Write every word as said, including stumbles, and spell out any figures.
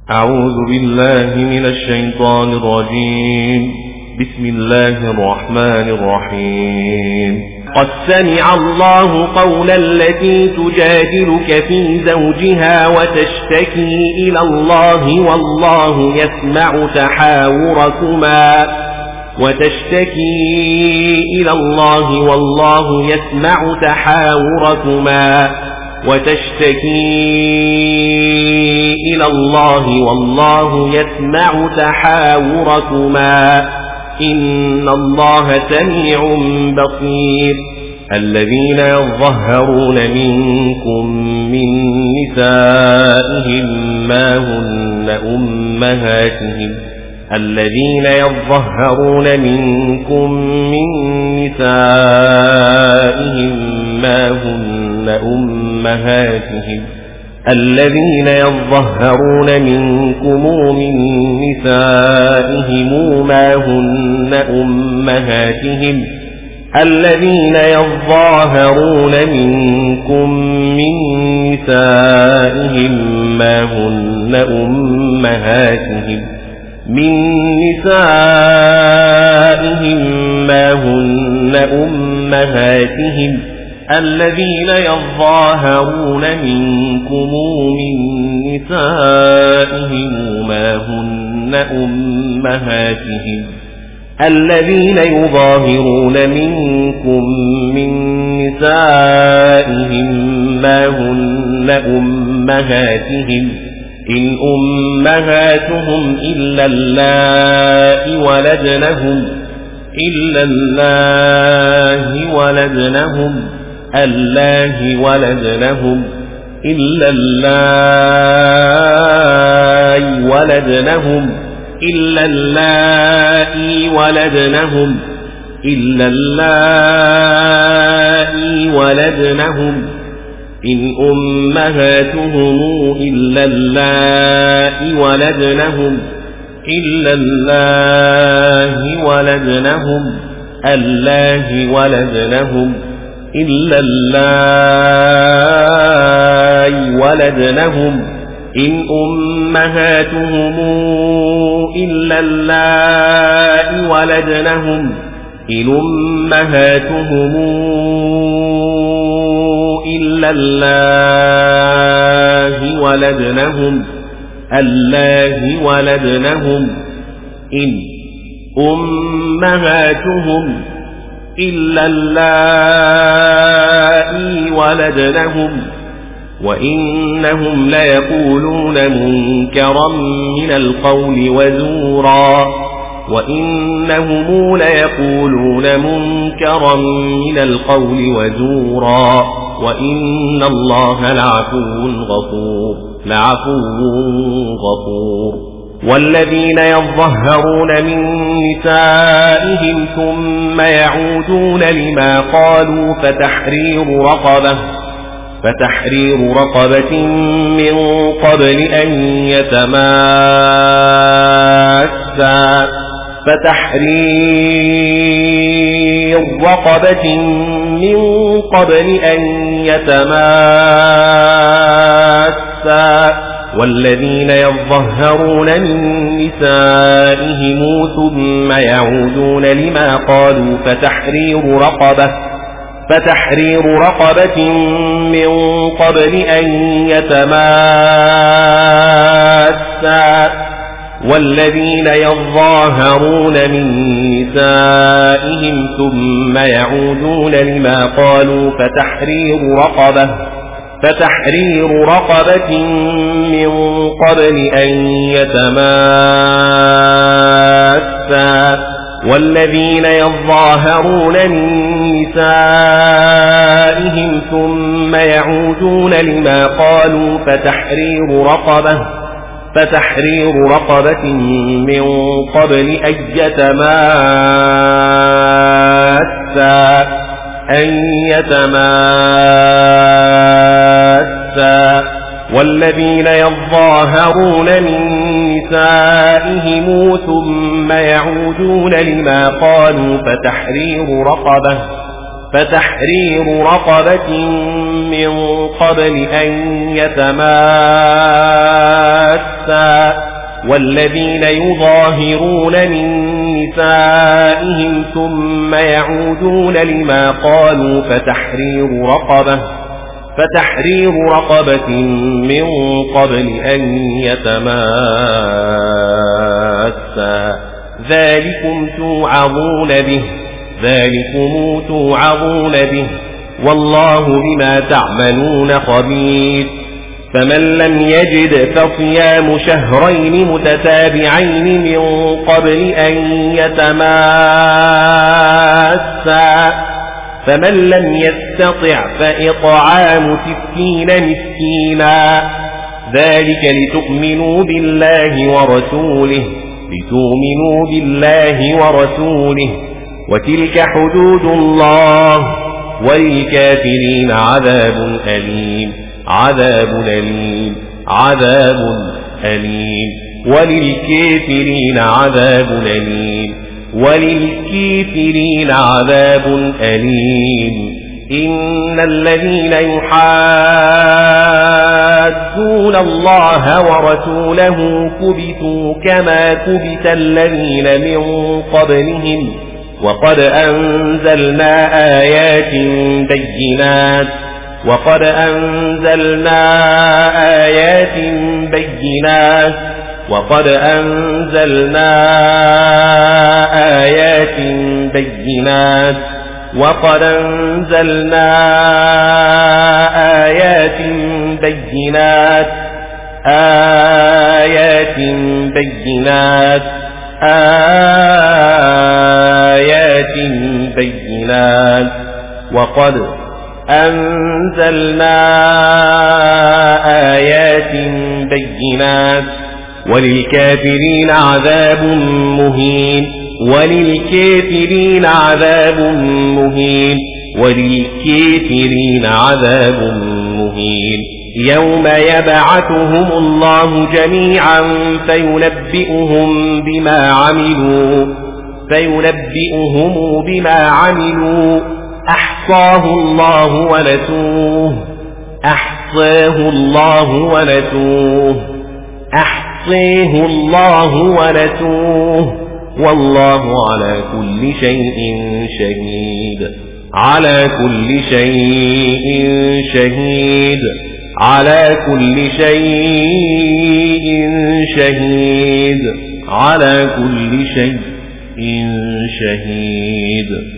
أعوذ بالله من الشيطان الرجيم. بسم الله الرحمن الرحيم. قد سمع الله قول التي تجادلك في زوجها وتشتكي إلى الله والله يسمع تحاوركما وتشتكي إلى الله والله يسمع تحاوركما وتشتكي إلى الله والله يسمع تحاوركما إن الله سميع بصير. الذين يظهرون منكم من نسائهم ما هن أمهاتهم الذين يظهرون منكم من نسائهم ما هن أمهاتهم الذين يظهرون منكم من نسائهم ما هن أمهاتهم الذين يظاهرون منكم من نسائهم ما هن أمهاتهم من نسائهم ما هن أمهاتهم الذين يظاهرون منكم من نسائهم ما هن أمهاتهم الذين يظاهرون منكم من نسائهم ما هن أمهاتهم إن أمهاتهم إلا اللائي ولدنهم إلا الله ولدنهم الله ولدنهم إلا الله ولدنهم إلا الله ولدنهم إلا الله ولدنهم إن أمهاتهم إلا اللائي ولدنهم إلا الله ولدنهم الله ولدنهم إلا الله ولدنهم إن أمهاتهم إلا اللائي ولدنهم إن أمهاتهم إلا الله ولدنهم الله ولدنهم إن أمهاتهم إلا اللائي ولدنهم وإنهم ليقولون منكرا من القول وزورا وإنهم ليقولون منكرا من القول وزورا وإن الله لعفو غفور لعفو غفور. والذين يظهرون من نسائهم ثم يعودون لما قالوا فتحرير رقبة فتحرير رقبة من قبل أن يتماسا فتحرير رقبة من قبل أن يتماسا والذين يظهرون من نسائهم ثم يعودون لما قالوا فتحرير رقبة فتحرير رقبة من قبل أن يتماسا والذين يظاهرون من نسائهم ثم يعودون لما قالوا فتحرير رقبة فتحرير رقبة من قبل أن يتماسا والذين يظاهرون من نسائهم ثم يعودون لما قالوا فتحرير رقبة فتحرير رقبة من قبل أن يتماسا أن يتماسا والذين يظاهرون من نسائهم ثم يعودون لما قالوا فتحرير رقبة فتحرير رقبة من قبل أن يتماسا والذين يظاهرون من نسائهم ثم يعودون لما قالوا فتحرير رقبة فتحرير رقبة من قبل أن يتماسا ذلكم توعظون به ذلكم توعظون به والله بما تعملون خبير فمن لم يجد فصيام شهرين متتابعين من قبل أن يتماسا فمن لم يستطع فإطعام ستين مسكينا ذلك لتؤمنوا بالله ورسوله لتؤمنوا بالله ورسوله وتلك حدود الله وللكافرين عذاب أليم عذاب أليم عذاب أليم وللكافرين عذاب أليم وللكافرين عذاب أليم إن الذين يحادون الله ورسوله كبتوا كما كبت الذين من قبلهم وقد أنزلنا آيات بينات وقد أنزلنا آيات بينات وقد أنزلنا آيات بينات وقد أنزلنا آيات بينات آيات بينات آيات بينات وقد أنزلنا آيات بينات وللكافرين عذاب مهين وللكافرين عذاب مهين وللكافرين عذاب مهين يوم يبعثهم الله جميعا فينبئهم بما عملوا فينبئهم بما عملوا أحصاه الله ونسوه أحصاه الله ونسوه أحصيه الله ونسوه والله على كل شيء شهيد على كل شيء شهيد على كل شيء شهيد على كل شيء شهيد